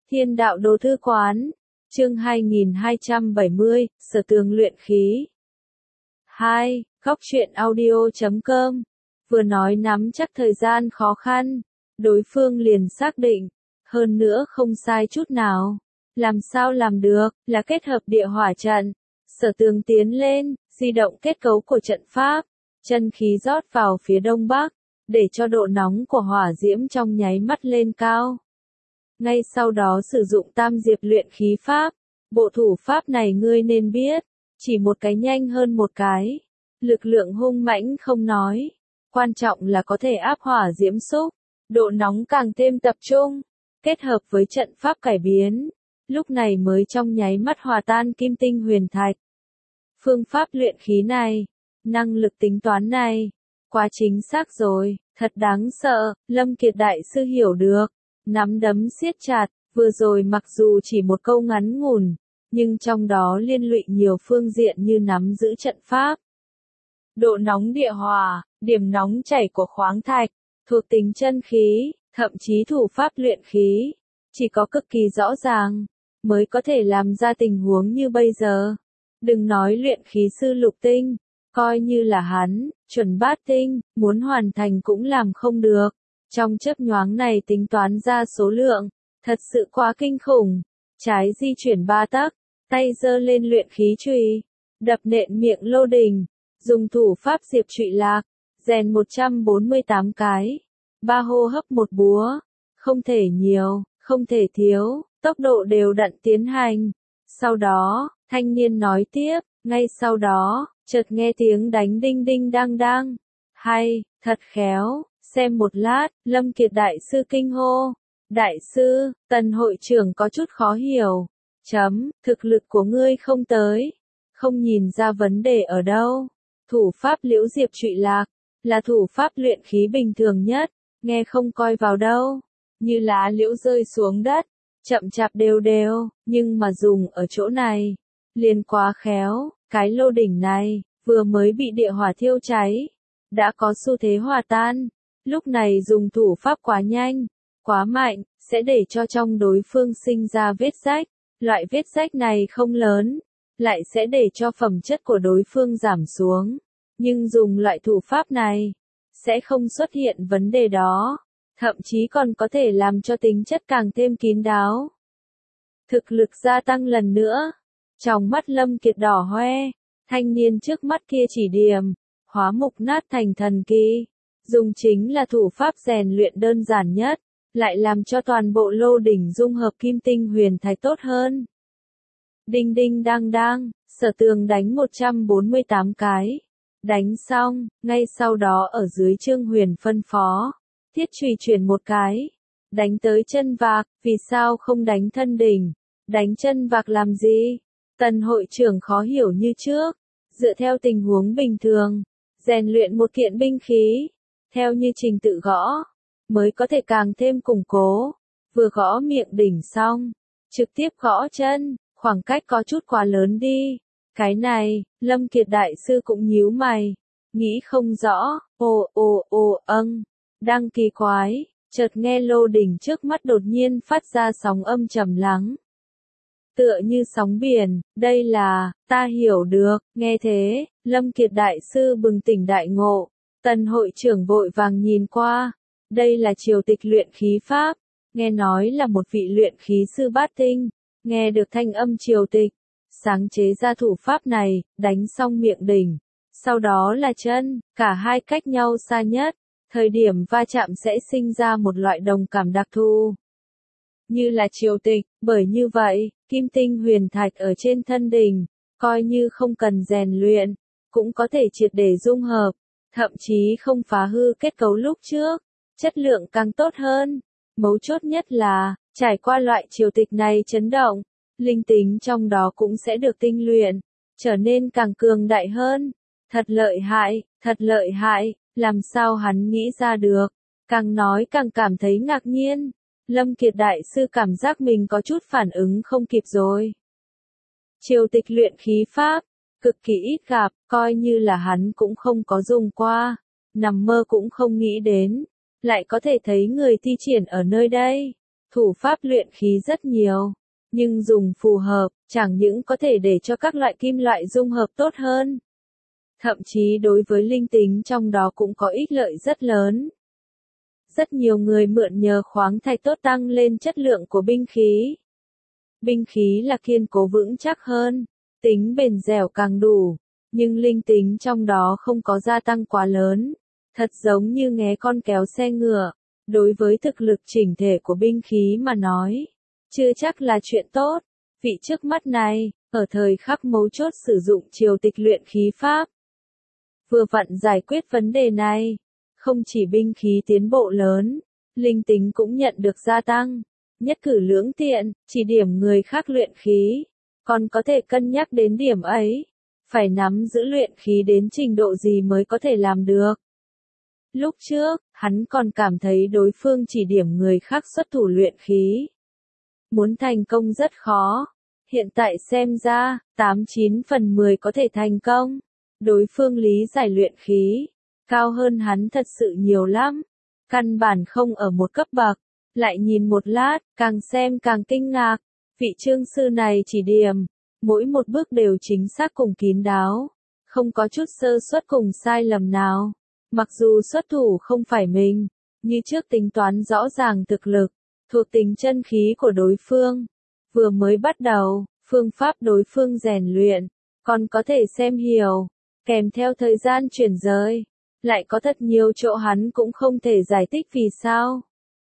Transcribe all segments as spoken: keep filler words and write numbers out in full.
Thiên đạo đồ thư quán, chương hai nghìn hai trăm bảy mươi, sở tường luyện khí. hai. Góc truyện audio chấm com. Vừa nói nắm chắc thời gian khó khăn, đối phương liền xác định, hơn nữa không sai chút nào. Làm sao làm được, là kết hợp địa hỏa trận. Sở tường tiến lên, di động kết cấu của trận pháp, chân khí rót vào phía đông bắc, để cho độ nóng của hỏa diễm trong nháy mắt lên cao. Ngay sau đó sử dụng tam diệp luyện khí pháp, bộ thủ pháp này ngươi nên biết, chỉ một cái nhanh hơn một cái. Lực lượng hung mãnh không nói, quan trọng là có thể áp hỏa diễm xúc, độ nóng càng thêm tập trung, kết hợp với trận pháp cải biến, lúc này mới trong nháy mắt hòa tan kim tinh huyền thạch. Phương pháp luyện khí này, năng lực tính toán này, quá chính xác rồi, thật đáng sợ, Lâm Kiệt đại sư hiểu được, nắm đấm siết chặt, vừa rồi mặc dù chỉ một câu ngắn ngủn, nhưng trong đó liên lụy nhiều phương diện như nắm giữ trận pháp, độ nóng địa hỏa, điểm nóng chảy của khoáng thạch, thuộc tính chân khí, thậm chí thủ pháp luyện khí, chỉ có cực kỳ rõ ràng, mới có thể làm ra tình huống như bây giờ. Đừng nói luyện khí sư lục tinh, coi như là hắn, chuẩn bát tinh, muốn hoàn thành cũng làm không được. Trong chớp nhoáng này tính toán ra số lượng, thật sự quá kinh khủng. Trái di chuyển ba tấc, tay giơ lên luyện khí chùy, đập nện miệng lô đình, dùng thủ pháp diệp trụy lạc, rèn một trăm bốn mươi tám cái, ba hô hấp một búa, không thể nhiều, không thể thiếu, tốc độ đều đặn tiến hành. Sau đó, thanh niên nói tiếp, ngay sau đó, chợt nghe tiếng đánh đinh đinh đang đang. Hay, thật khéo, xem một lát, Lâm Kiệt đại sư kinh hô. Đại sư, Tần hội trưởng có chút khó hiểu. Chấm, thực lực của ngươi không tới. Không nhìn ra vấn đề ở đâu. Thủ pháp liễu diệp trụy lạc, là thủ pháp luyện khí bình thường nhất, nghe không coi vào đâu. Như lá liễu rơi xuống đất, chậm chạp đều đều, nhưng mà dùng ở chỗ này, liền quá khéo, cái lô đỉnh này, vừa mới bị địa hỏa thiêu cháy, đã có xu thế hòa tan, lúc này dùng thủ pháp quá nhanh, quá mạnh, sẽ để cho trong đối phương sinh ra vết rách, loại vết rách này không lớn, lại sẽ để cho phẩm chất của đối phương giảm xuống, nhưng dùng loại thủ pháp này, sẽ không xuất hiện vấn đề đó. Thậm chí còn có thể làm cho tính chất càng thêm kín đáo. Thực lực gia tăng lần nữa. Trong mắt Lâm Kiệt đỏ hoe, thanh niên trước mắt kia chỉ điểm, hóa mục nát thành thần kỳ. Dùng chính là thủ pháp rèn luyện đơn giản nhất, lại làm cho toàn bộ lô đỉnh dung hợp kim tinh huyền thạch tốt hơn. Đinh đinh đang đang, sở tường đánh một trăm bốn mươi tám cái. Đánh xong, ngay sau đó ở dưới Trương Huyền phân phó. Thiết chùy chuyển một cái, đánh tới chân vạc, vì sao không đánh thân đỉnh, đánh chân vạc làm gì? Tần hội trưởng khó hiểu như trước, dựa theo tình huống bình thường, rèn luyện một kiện binh khí, theo như trình tự gõ, mới có thể càng thêm củng cố, vừa gõ miệng đỉnh xong, trực tiếp gõ chân, khoảng cách có chút quá lớn đi, cái này, Lâm Kiệt đại sư cũng nhíu mày, nghĩ không rõ, ồ ồ ồ âng. Đang kỳ quái, chợt nghe lô đỉnh trước mắt đột nhiên phát ra sóng âm trầm lắng. Tựa như sóng biển, đây là, ta hiểu được, nghe thế, Lâm Kiệt đại sư bừng tỉnh đại ngộ, Tần hội trưởng vội vàng nhìn qua, đây là triều tịch luyện khí pháp, nghe nói là một vị luyện khí sư bát tinh, nghe được thanh âm triều tịch, sáng chế ra thủ pháp này, đánh xong miệng đỉnh, sau đó là chân, cả hai cách nhau xa nhất. Thời điểm va chạm sẽ sinh ra một loại đồng cảm đặc thù. Như là triều tịch, bởi như vậy, kim tinh huyền thạch ở trên thân đỉnh, coi như không cần rèn luyện, cũng có thể triệt để dung hợp, thậm chí không phá hư kết cấu lúc trước, chất lượng càng tốt hơn. Mấu chốt nhất là, trải qua loại triều tịch này chấn động, linh tính trong đó cũng sẽ được tinh luyện, trở nên càng cường đại hơn. Thật lợi hại, thật lợi hại. Làm sao hắn nghĩ ra được, càng nói càng cảm thấy ngạc nhiên, Lâm Kiệt đại sư cảm giác mình có chút phản ứng không kịp rồi. Triều tịch luyện khí pháp, cực kỳ ít gặp, coi như là hắn cũng không có dùng qua, nằm mơ cũng không nghĩ đến, lại có thể thấy người thi triển ở nơi đây, Thủ pháp luyện khí rất nhiều, nhưng dùng phù hợp, chẳng những có thể để cho các loại kim loại dung hợp tốt hơn. Thậm chí đối với linh tính trong đó cũng có ích lợi rất lớn. Rất nhiều người mượn nhờ khoáng thạch tốt tăng lên chất lượng của binh khí. Binh khí là kiên cố vững chắc hơn, tính bền dẻo càng đủ, nhưng linh tính trong đó không có gia tăng quá lớn. Thật giống như nghé con kéo xe ngựa, đối với thực lực chỉnh thể của binh khí mà nói, chưa chắc là chuyện tốt. Vị trước mắt này, ở thời khắc mấu chốt sử dụng triều tịch luyện khí pháp, vừa vặn giải quyết vấn đề này. Không chỉ binh khí tiến bộ lớn, linh tính cũng nhận được gia tăng. Nhất cử lưỡng tiện, chỉ điểm người khác luyện khí, còn có thể cân nhắc đến điểm ấy. Phải nắm giữ luyện khí đến trình độ gì mới có thể làm được. Lúc trước, hắn còn cảm thấy đối phương chỉ điểm người khác xuất thủ luyện khí. Muốn thành công rất khó. Hiện tại xem ra, tám chín phần mười có thể thành công. Đối phương lý giải luyện khí, cao hơn hắn thật sự nhiều lắm. Căn bản không ở một cấp bậc. Lại nhìn một lát, càng xem càng kinh ngạc. Vị trương sư này chỉ điểm, mỗi một bước đều chính xác cùng kín đáo. Không có chút sơ suất cùng sai lầm nào. Mặc dù xuất thủ không phải mình, như trước tính toán rõ ràng thực lực, thuộc tính chân khí của đối phương. Vừa mới bắt đầu, phương pháp đối phương rèn luyện, còn có thể xem hiểu, kèm theo thời gian chuyển rời. Lại có thật nhiều chỗ hắn cũng không thể giải thích vì sao.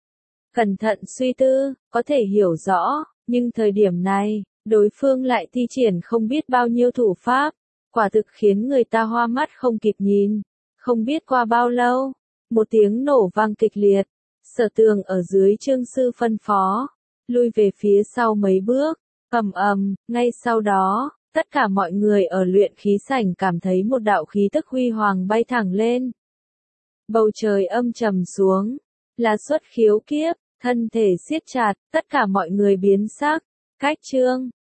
Cẩn thận suy tư, có thể hiểu rõ, nhưng thời điểm này, đối phương lại thi triển không biết bao nhiêu thủ pháp, quả thực khiến người ta hoa mắt không kịp nhìn. Không biết qua bao lâu, một tiếng nổ vang kịch liệt, Sở Tường ở dưới trương sư phân phó, lui về phía sau mấy bước, ầm ầm, ngay sau đó, tất cả mọi người ở luyện khí sảnh cảm thấy một đạo khí tức huy hoàng bay thẳng lên. Bầu trời âm trầm xuống, là xuất khiếu kiếp, thân thể siết chặt, tất cả mọi người biến sắc, cách trương,